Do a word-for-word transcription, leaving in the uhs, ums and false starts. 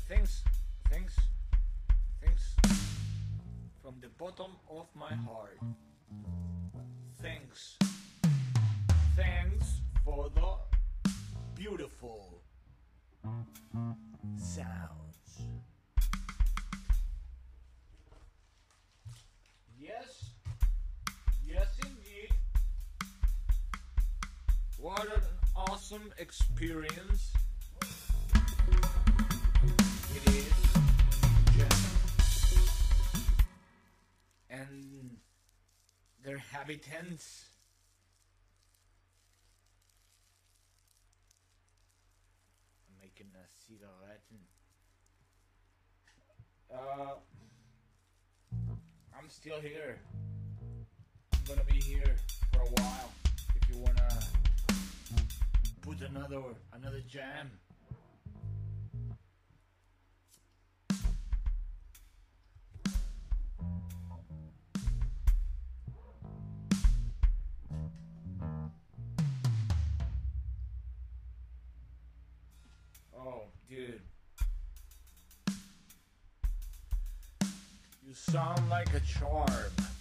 Thanks, thanks, thanks from the bottom of my heart. Thanks. Thanks for the beautiful sounds. Yes, yes indeed. What an awesome experience it is. And their inhabitants. I'm making a cigarette. And, uh, I'm still here. I'm gonna be here for a while. If you wanna put another another jam. Oh, dude. You sound like a charm.